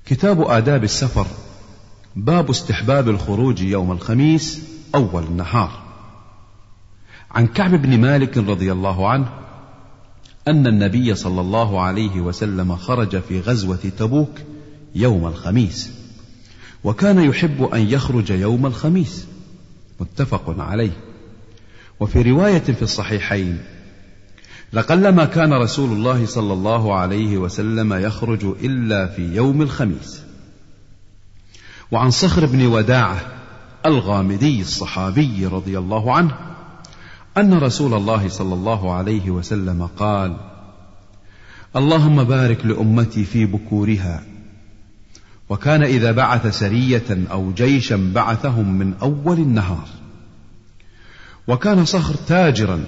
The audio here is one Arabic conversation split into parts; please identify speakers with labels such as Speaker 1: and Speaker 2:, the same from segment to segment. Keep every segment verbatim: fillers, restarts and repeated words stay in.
Speaker 1: كتاب آداب السفر. باب استحباب الخروج يوم الخميس أول النهار. عن كعب بن مالك رضي الله عنه أن النبي صلى الله عليه وسلم خرج في غزوة تبوك يوم الخميس، وكان يحب أن يخرج يوم الخميس، متفق عليه. وفي رواية في الصحيحين: لقلما كان رسول الله صلى الله عليه وسلم يخرج إلا في يوم الخميس. وعن صخر بن وداعة الغامدي الصحابي رضي الله عنه أن رسول الله صلى الله عليه وسلم قال: اللهم بارك لأمتي في بكورها. وكان إذا بعث سرية أو جيشا بعثهم من أول النهار. وكان صخر تاجرا،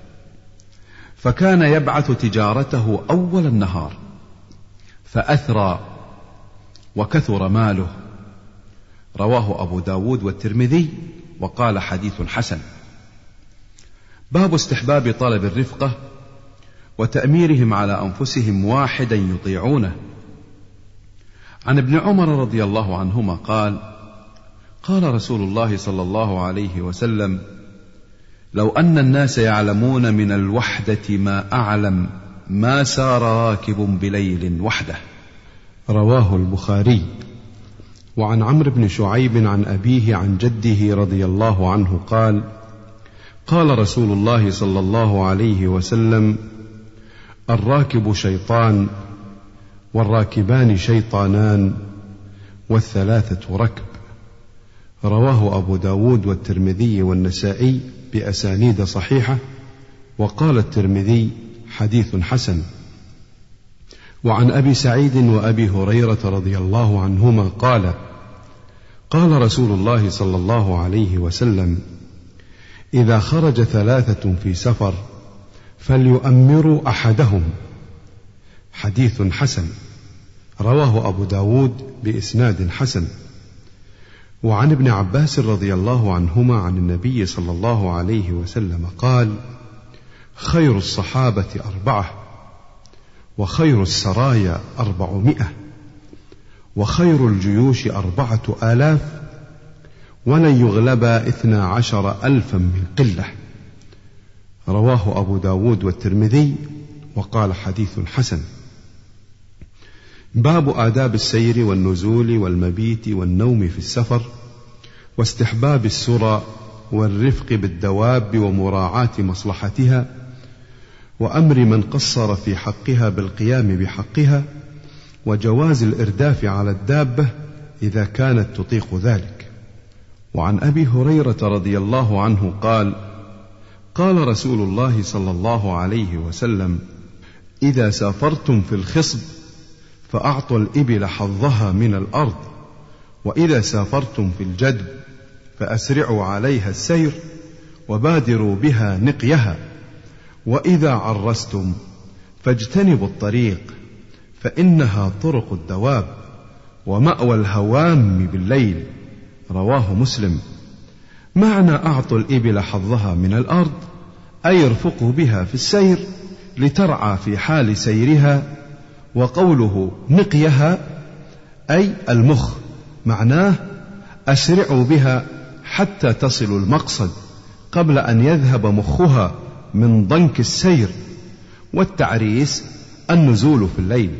Speaker 1: فكان يبعث تجارته أول النهار، فأثرى وكثر ماله. رواه أبو داود والترمذي وقال حديث حسن. باب استحباب طلب الرفقة وتأميرهم على أنفسهم واحدا يطيعونه. عن ابن عمر رضي الله عنهما قال: قال رسول الله صلى الله عليه وسلم: لو أن الناس يعلمون من الوحدة ما أعلم ما سار راكب بليل وحده.
Speaker 2: رواه البخاري. وعن عمرو بن شعيب عن أبيه عن جده رضي الله عنه قال: قال رسول الله صلى الله عليه وسلم: الراكب شيطان، والراكبان شيطانان، والثلاثة ركب. رواه أبو داود والترمذي والنسائي بأسانيد صحيحة، وقال الترمذي حديث حسن. وعن أبي سعيد وأبي هريرة رضي الله عنهما قال: قال رسول الله صلى الله عليه وسلم: إذا خرج ثلاثة في سفر فليؤمروا أحدهم. حديث حسن. رواه أبو داود بإسناد حسن. وعن ابن عباس رضي الله عنهما عن النبي صلى الله عليه وسلم قال: خير الصحابة أربعة، وخير السرايا أربعمائة، وخير الجيوش أربعة آلاف، ولن يغلبا اثنا عشر ألفا من قلة. رواه أبو داود والترمذي وقال حديث حسن. باب آداب السير والنزول والمبيت والنوم في السفر، واستحباب السرى والرفق بالدواب ومراعاة مصلحتها، وأمر من قصر في حقها بالقيام بحقها، وجواز الإرداف على الدابة إذا كانت تطيق ذلك. وعن أبي هريرة رضي الله عنه قال: قال رسول الله صلى الله عليه وسلم: إذا سافرتم في الخصب فأعطوا الإبل حظها من الأرض، وإذا سافرتم في الجدب فأسرعوا عليها السير وبادروا بها نقيها، وإذا عرستم فاجتنبوا الطريق فإنها طرق الدواب ومأوى الهوام بالليل. رواه مسلم. معنى أعطوا الإبل حظها من الأرض أي ارفقوا بها في السير لترعى في حال سيرها، وقوله نقيها أي المخ، معناه أسرعوا بها حتى تصلوا المقصد قبل أن يذهب مخها من ضنك السير. والتعريس النزول في الليل.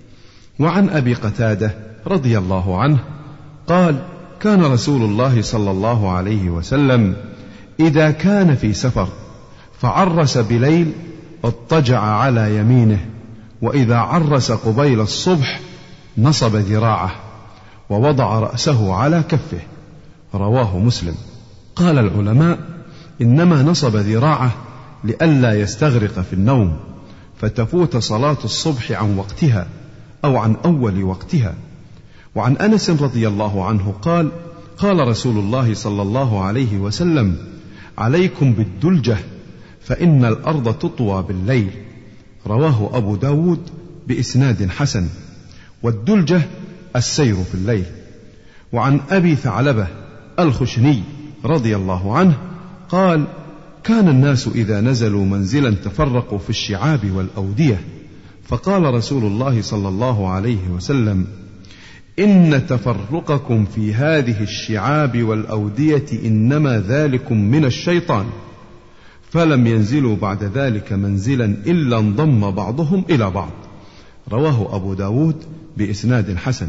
Speaker 2: وعن أبي قتادة رضي الله عنه قال: كان رسول الله صلى الله عليه وسلم إذا كان في سفر فعرس بليل اضطجع على يمينه، وإذا عرس قبيل الصبح نصب ذراعه ووضع رأسه على كفه. رواه مسلم. قال العلماء: إنما نصب ذراعه لئلا يستغرق في النوم فتفوت صلاة الصبح عن وقتها أو عن أول وقتها. وعن أنس رضي الله عنه قال: قال رسول الله صلى الله عليه وسلم: عليكم بالدلجة فإن الأرض تطوى بالليل. رواه أبو داود بإسناد حسن. والدلجة السير في الليل. وعن أبي ثعلبة الخشني رضي الله عنه قال: كان الناس إذا نزلوا منزلا تفرقوا في الشعاب والأودية، فقال رسول الله صلى الله عليه وسلم: إن تفرقكم في هذه الشعاب والأودية إنما ذلكم من الشيطان. فلم ينزلوا بعد ذلك منزلا إلا انضم بعضهم إلى بعض. رواه أبو داود بإسناد حسن.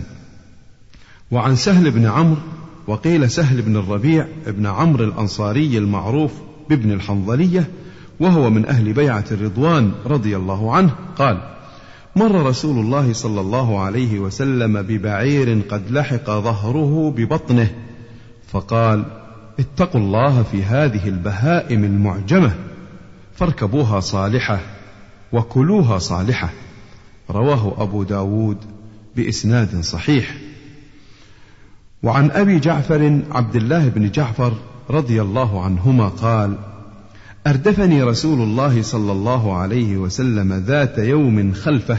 Speaker 2: وعن سهل بن عمرو، وقيل سهل بن الربيع بن عمرو الأنصاري المعروف بابن الحنظلية، وهو من أهل بيعة الرضوان رضي الله عنه، قال: مر رسول الله صلى الله عليه وسلم ببعير قد لحق ظهره ببطنه، فقال: اتقوا الله في هذه البهائم المعجمة، فاركبوها صالحة وكلوها صالحة. رواه أبو داود بإسناد صحيح. وعن أبي جعفر عبد الله بن جعفر رضي الله عنهما قال: أردفني رسول الله صلى الله عليه وسلم ذات يوم خلفه،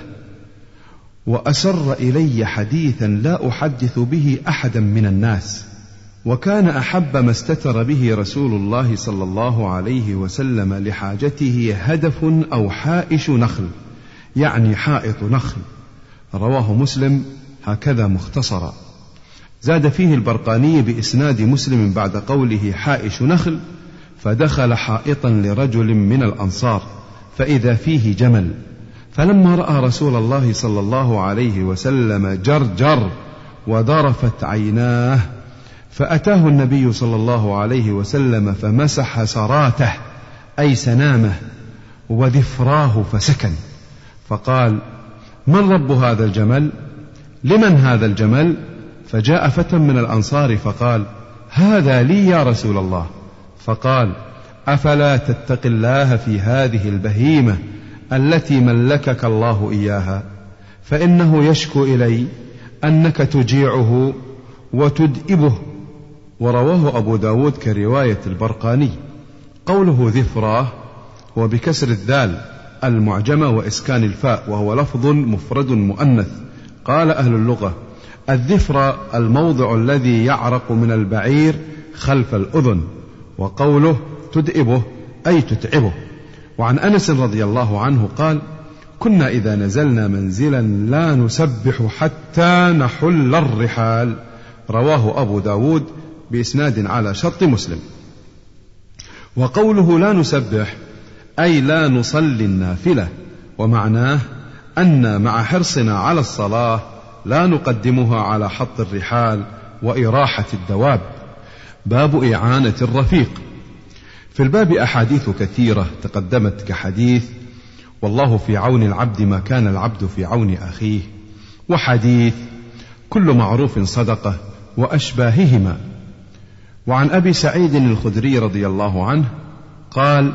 Speaker 2: وأسر إلي حديثا لا أحدث به أحدا من الناس، وكان أحب ما استتر به رسول الله صلى الله عليه وسلم لحاجته هدف أو حائش نخل، يعني حائط نخل. رواه مسلم هكذا مختصرا. زاد فيه البرقاني بإسناد مسلم بعد قوله حائش نخل: فدخل حائطا لرجل من الأنصار فإذا فيه جمل، فلما رأى رسول الله صلى الله عليه وسلم جرجر وذرفت عيناه، فأتاه النبي صلى الله عليه وسلم فمسح سراته أي سنامه وذفراه فسكن، فقال: من رب هذا الجمل؟ لمن هذا الجمل؟ فجاء فتى من الأنصار فقال: هذا لي يا رسول الله. فقال: أفلا تتق الله في هذه البهيمة التي ملكك الله إياها، فإنه يشكو إلي أنك تجيعه وتدئبه. ورواه أبو داود كرواية البرقاني. قوله ذفراه هو بكسر الذال المعجمة وإسكان الفاء، وهو لفظ مفرد مؤنث. قال أهل اللغة: الذفر الموضع الذي يعرق من البعير خلف الأذن. وقوله تدئبه أي تتعبه. وعن أنس رضي الله عنه قال: كنا إذا نزلنا منزلا لا نسبح حتى نحل الرحال. رواه أبو داود بإسناد على شرط مسلم. وقوله لا نسبح أي لا نصلي النافلة، ومعناه أن مع حرصنا على الصلاة لا نقدمها على حط الرحال وإراحة الدواب. باب إعانة الرفيق. في الباب أحاديث كثيرة تقدمت كحديث: والله في عون العبد ما كان العبد في عون أخيه، وحديث: كل معروف صدقة، وأشباههما. وعن أبي سعيد الخدري رضي الله عنه قال: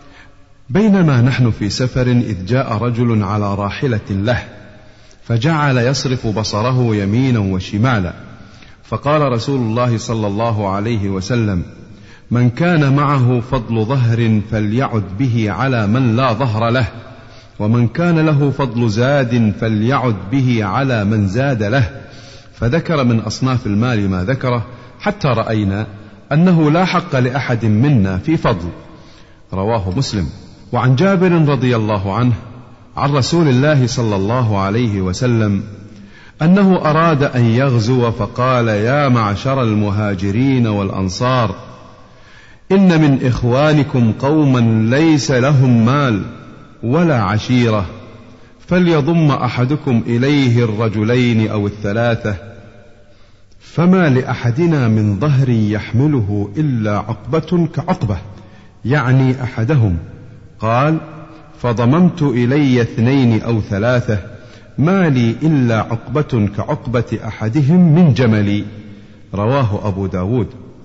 Speaker 2: بينما نحن في سفر إذ جاء رجل على راحلة له، فجعل يصرف بصره يمينا وشمالا، فقال رسول الله صلى الله عليه وسلم: من كان معه فضل ظهر فليعد به على من لا ظهر له، ومن كان له فضل زاد فليعد به على من زاد له. فذكر من أصناف المال ما ذكره، حتى رأينا أنه لا حق لأحد منا في فضل. رواه مسلم. وعن جابر رضي الله عنه عن رسول الله صلى الله عليه وسلم أنه أراد أن يغزو، فقال: يا معشر المهاجرين والأنصار، إن من إخوانكم قوما ليس لهم مال ولا عشيرة، فليضم أحدكم إليه الرجلين أو الثلاثة، فما لأحدنا من ظهر يحمله إلا عقبة كعقبة، يعني أحدهم. قال: فضممت إلي اثنين أو ثلاثة، ما لي إلا عقبة كعقبة أحدهم من جملي. رواه أبو داود.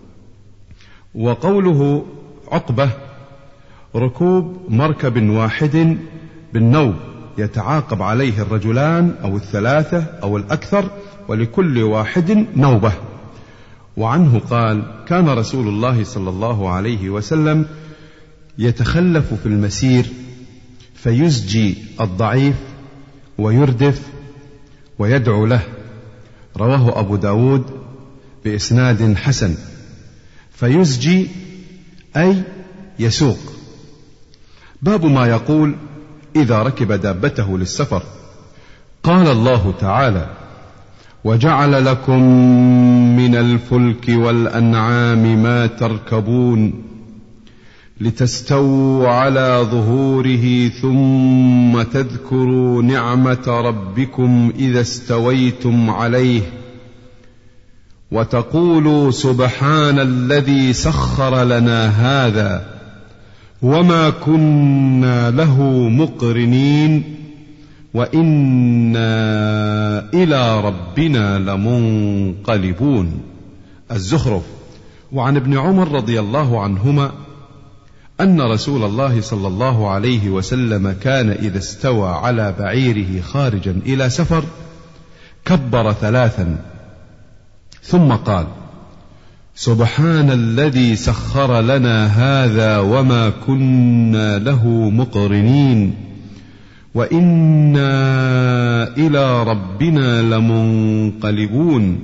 Speaker 2: وقوله عقبة ركوب مركب واحد بالنوب يتعاقب عليه الرجلان أو الثلاثة أو الأكثر، ولكل واحد نوبة. وعنه قال: كان رسول الله صلى الله عليه وسلم يتخلف في المسير فيزجي الضعيف ويردف ويدعو له. رواه أبو داود بإسناد حسن. فيزجي أي يسوق. باب ما يقول إذا ركب دابته للسفر. قال الله تعالى: وجعل لكم من الفلك والأنعام ما تركبون لتستووا على ظهوره ثم تذكروا نعمة ربكم إذا استويتم عليه وتقولوا سبحان الذي سخر لنا هذا وما كنا له مقرنين وإنا إلى ربنا لمنقلبون. الزخرف. وعن ابن عمر رضي الله عنهما أن رسول الله صلى الله عليه وسلم كان إذا استوى على بعيره خارجا إلى سفر كبر ثلاثا ثم قال سبحان الذي سخر لنا هذا وما كنا له مقرنين وإنا إلى ربنا لمنقلبون.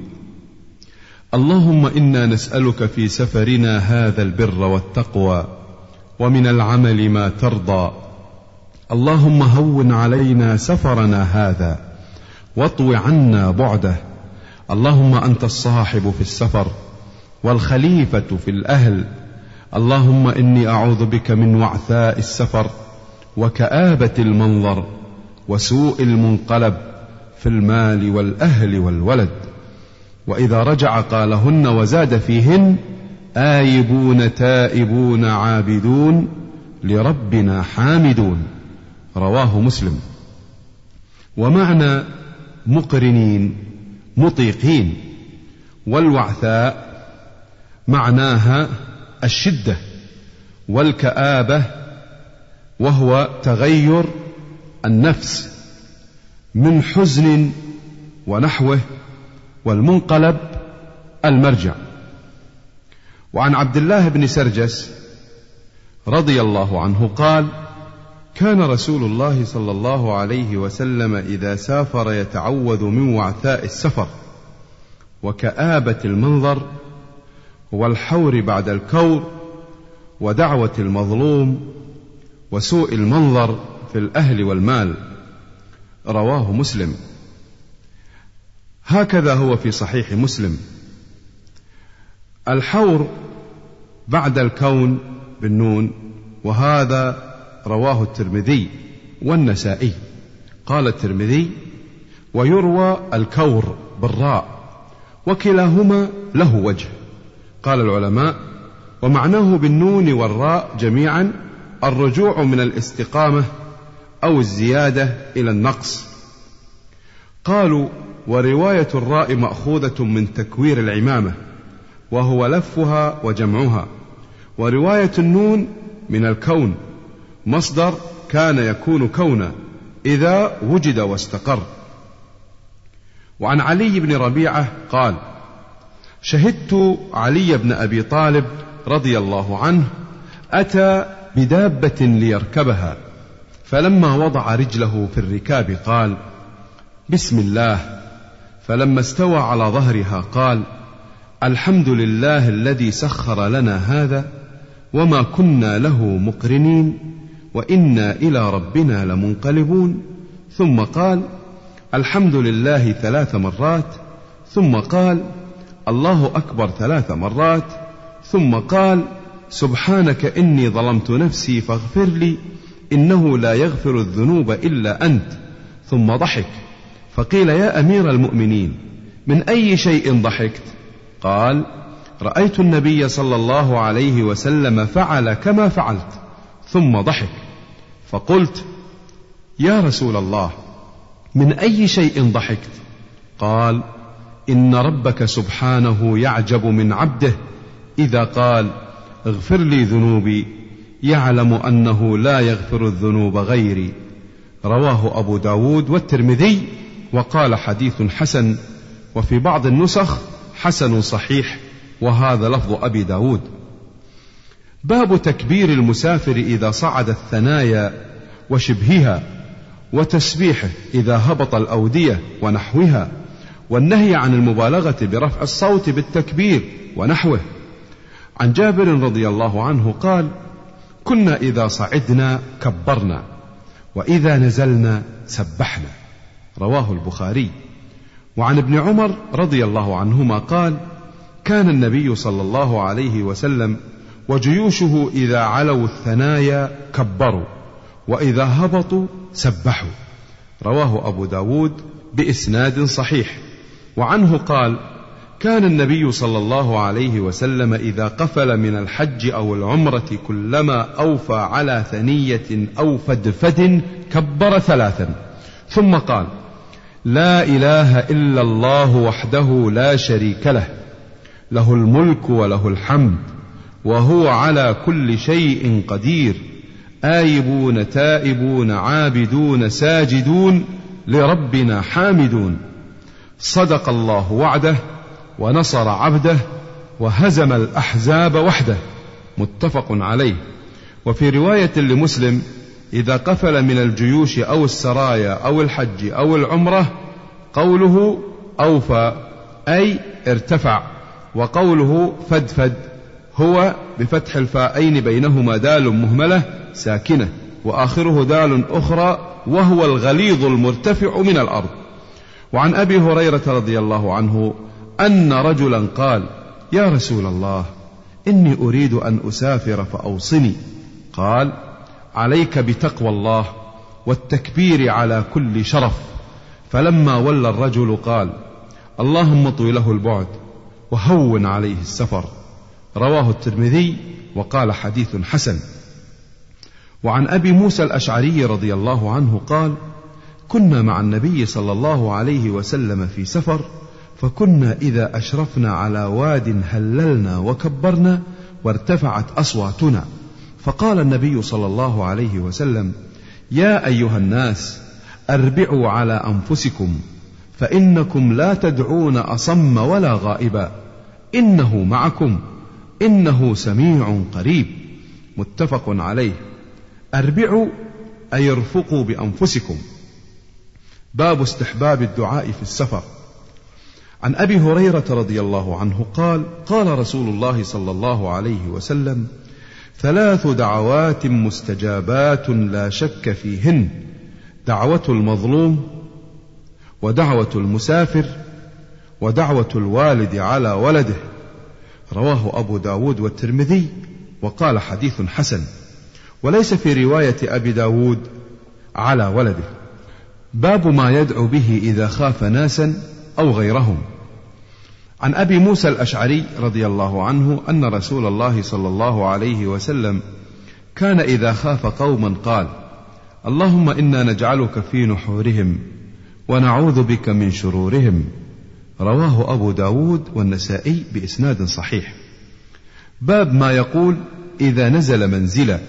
Speaker 2: اللهم إنا نسألك في سفرنا هذا البر والتقوى ومن العمل ما ترضى. اللهم هون علينا سفرنا هذا واطو عنا بعده. اللهم أنت الصاحب في السفر والخليفة في الأهل. اللهم إني أعوذ بك من وعثاء السفر وكآبة المنظر وسوء المنقلب في المال والأهل والولد. وإذا رجع قالهن وزاد فيهن آيبون تائبون عابدون لربنا حامدون. رواه مسلم. ومعنى مقرنين مطيقين. والوعثاء معناها الشدة والكآبة وهو تغير النفس من حزن ونحوه. والمنقلب المرجع. وعن عبد الله بن سرجس رضي الله عنه قال كان رسول الله صلى الله عليه وسلم إذا سافر يتعوذ من وعثاء السفر وكآبة المنظر والحور بعد الكور ودعوة المظلوم وسوء المنظر في الأهل والمال. رواه مسلم. هكذا هو في صحيح مسلم. الحور بعد الكون بالنون، وهذا رواه الترمذي والنسائي. قال الترمذي ويروى الكور بالراء وكلاهما له وجه. قال العلماء ومعناه بالنون والراء جميعا الرجوع من الاستقامة أو الزيادة إلى النقص. قالوا ورواية الراء مأخوذة من تكوير العمامة وهو لفها وجمعها، ورواية النون من الكون مصدر كان يكون كونا إذا وجد واستقر. وعن علي بن ربيعة قال شهدت علي بن أبي طالب رضي الله عنه أتى بدابة ليركبها، فلما وضع رجله في الركاب قال بسم الله، فلما استوى على ظهرها قال الحمد لله الذي سخر لنا هذا وما كنا له مقرنين وإنا إلى ربنا لمنقلبون. ثم قال الحمد لله ثلاث مرات، ثم قال الله أكبر ثلاث مرات، ثم قال سبحانك إني ظلمت نفسي فاغفر لي إنه لا يغفر الذنوب إلا أنت. ثم ضحك، فقيل يا أمير المؤمنين من أي شيء ضحكت؟ قال رأيت النبي صلى الله عليه وسلم فعل كما فعلت. ثم ضحك، فقلت يا رسول الله من أي شيء ضحكت؟ قال إن ربك سبحانه يعجب من عبده إذا قال اغفر لي ذنوبي يعلم أنه لا يغفر الذنوب غيري. رواه أبو داود والترمذي وقال حديث حسن، وفي بعض النسخ حسن صحيح، وهذا لفظ أبي داود. باب تكبير المسافر إذا صعد الثنايا وشبهها، وتسبيحه إذا هبط الأودية ونحوها، والنهي عن المبالغة برفع الصوت بالتكبير ونحوه. عن جابر رضي الله عنه قال كنا إذا صعدنا كبرنا وإذا نزلنا سبحنا. رواه البخاري. وعن ابن عمر رضي الله عنهما قال: كان النبي صلى الله عليه وسلم وجيوشه إذا علوا الثنايا كبروا، وإذا هبطوا سبحوا. رواه أبو داود بإسناد صحيح. وعنه قال: كان النبي صلى الله عليه وسلم إذا قفل من الحج أو العمرة كلما أوفى على ثنية أو فدفد كبر ثلاثا، ثم قال: لا إله إلا الله وحده لا شريك له، له الملك وله الحمد وهو على كل شيء قدير، آيبون تائبون عابدون ساجدون لربنا حامدون، صدق الله وعده ونصر عبده وهزم الأحزاب وحده. متفق عليه. وفي رواية لمسلم: إذا قفل من الجيوش أو السرايا أو الحج أو العمرة، قوله أوفى أي ارتفع، وقوله فدفد هو بفتح الفاءين بينهما دال مهملة ساكنة وآخره دال أخرى، وهو الغليظ المرتفع من الأرض. وعن أبي هريرة رضي الله عنه أن رجلا قال: يا رسول الله، إني أريد أن أسافر فأوصني. قال: عليك بتقوى الله والتكبير على كل شرف. فلما ولى الرجل قال: اللهم اطوي له البعد وهون عليه السفر. رواه الترمذي وقال: حديث حسن. وعن أبي موسى الأشعري رضي الله عنه قال: كنا مع النبي صلى الله عليه وسلم في سفر، فكنا إذا أشرفنا على واد هللنا وكبرنا وارتفعت أصواتنا، فقال النبي صلى الله عليه وسلم: يا أيها الناس، أربعوا على أنفسكم، فإنكم لا تدعون أصم ولا غائبا، إنه معكم، إنه سميع قريب. متفق عليه. أربعوا أي ارفقوا بأنفسكم. باب استحباب الدعاء في السفر. عن أبي هريرة رضي الله عنه قال: قال رسول الله صلى الله عليه وسلم: ثلاث دعوات مستجابات لا شك فيهن: دعوة المظلوم، ودعوة المسافر، ودعوة الوالد على ولده. رواه أبو داود والترمذي وقال: حديث حسن. وليس في رواية أبي داود على ولده. باب ما يدعو به إذا خاف ناسا أو غيرهم. عن أبي موسى الأشعري رضي الله عنه أن رسول الله صلى الله عليه وسلم كان إذا خاف قوما قال: اللهم إنا نجعلك في نحورهم ونعوذ بك من شرورهم. رواه أبو داود والنسائي بإسناد صحيح. باب ما يقول إذا نزل منزلا.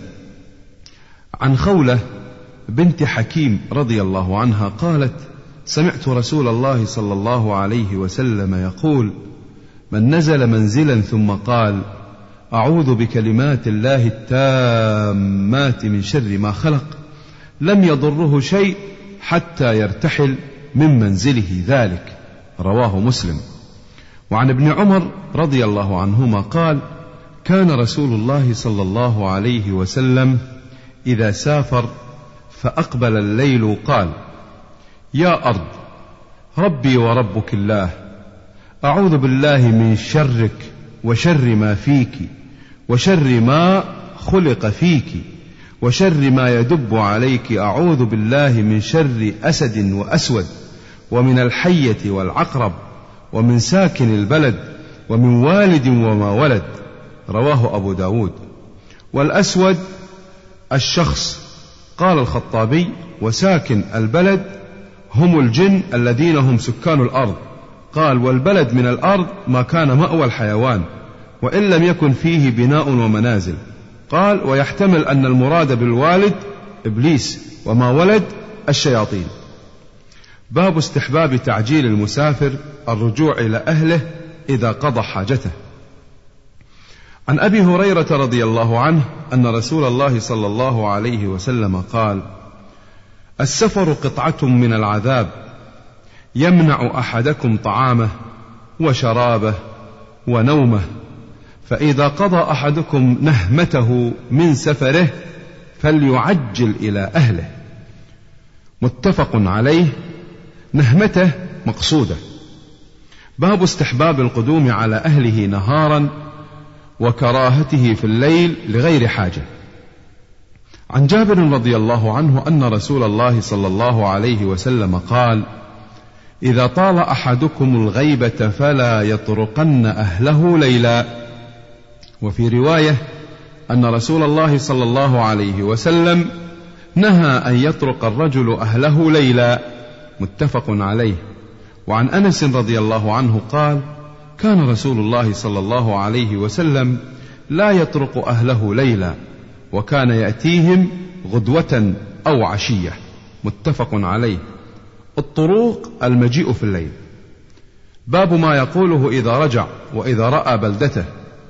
Speaker 2: عن خولة بنت حكيم رضي الله عنها قالت: سمعت رسول الله صلى الله عليه وسلم يقول: من نزل منزلا ثم قال: أعوذ بكلمات الله التامات من شر ما خلق، لم يضره شيء حتى يرتحل من منزله ذلك. رواه مسلم. وعن ابن عمر رضي الله عنهما قال: كان رسول الله صلى الله عليه وسلم إذا سافر فأقبل الليل قال: يا أرض ربي وربك الله، أعوذ بالله من شرك وشر ما فيك وشر ما خلق فيك وشر ما يدب عليك، أعوذ بالله من شر أسد وأسود ومن الحية والعقرب ومن ساكن البلد ومن والد وما ولد. رواه أبو داود. والأسود الشخص. قال الخطابي: وساكن البلد هم الجن الذين هم سكان الأرض. قال: والبلد من الأرض ما كان مأوى الحيوان وإن لم يكن فيه بناء ومنازل. قال: ويحتمل أن المراد بالوالد إبليس وما ولد الشياطين. باب استحباب تعجيل المسافر الرجوع إلى أهله إذا قضى حاجته. عن أبي هريرة رضي الله عنه أن رسول الله صلى الله عليه وسلم قال: السفر قطعة من العذاب، يمنع أحدكم طعامه وشرابه ونومه، فإذا قضى أحدكم نهمته من سفره فليعجل إلى أهله. متفق عليه. نهمته مقصودة باب استحباب القدوم على أهله نهارا وكراهته في الليل لغير حاجة. عن جابر رضي الله عنه أن رسول الله صلى الله عليه وسلم قال: إذا طال أحدكم الغيبة فلا يطرقن أهله ليلا. وفي رواية أن رسول الله صلى الله عليه وسلم نهى أن يطرق الرجل أهله ليلا، متفق عليه. وعن أنس رضي الله عنه قال: كان رسول الله صلى الله عليه وسلم لا يطرق أهله ليلا، وكان يأتيهم غدوة أو عشية، متفق عليه. الطروق المجيء في الليل. باب ما يقوله إذا رجع وإذا رأى بلدته.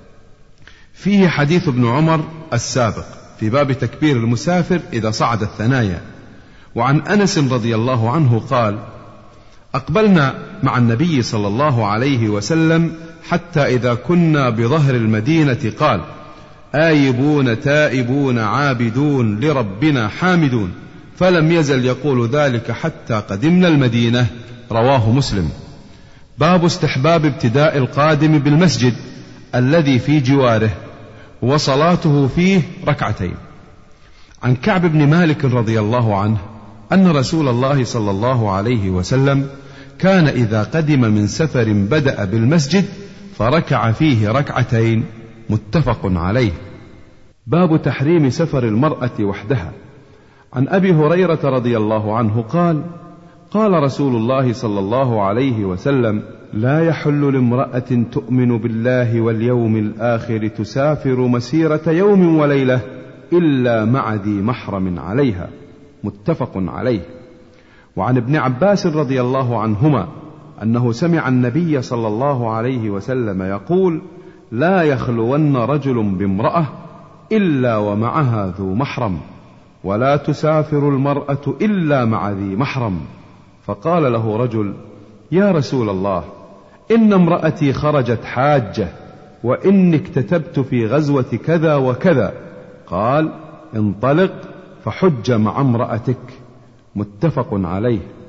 Speaker 2: فيه حديث ابن عمر السابق في باب تكبير المسافر إذا صعد الثنايا. وعن أنس رضي الله عنه قال: أقبلنا مع النبي صلى الله عليه وسلم حتى إذا كنا بظهر المدينة قال: آيبون تائبون عابدون لربنا حامدون، فلم يزل يقول ذلك حتى قدمنا المدينة. رواه مسلم. باب استحباب ابتداء القادم بالمسجد الذي في جواره وصلاته فيه ركعتين. عن كعب بن مالك رضي الله عنه أن رسول الله صلى الله عليه وسلم كان إذا قدم من سفر بدأ بالمسجد فركع فيه ركعتين، متفق عليه. باب تحريم سفر المرأة وحدها. عن أبي هريرة رضي الله عنه قال: قال رسول الله صلى الله عليه وسلم: لا يحل لامرأة تؤمن بالله واليوم الآخر تسافر مسيرة يوم وليلة إلا مع ذي محرم عليها، متفق عليه. وعن ابن عباس رضي الله عنهما أنه سمع النبي صلى الله عليه وسلم يقول: لا يخلون رجل بامرأة إلا ومعها ذو محرم، ولا تسافر المرأة إلا مع ذي محرم. فقال له رجل: يا رسول الله، إن امرأتي خرجت حاجة، وإني اكتتبت في غزوة كذا وكذا. قال: انطلق فحج مع امرأتك، متفق عليه.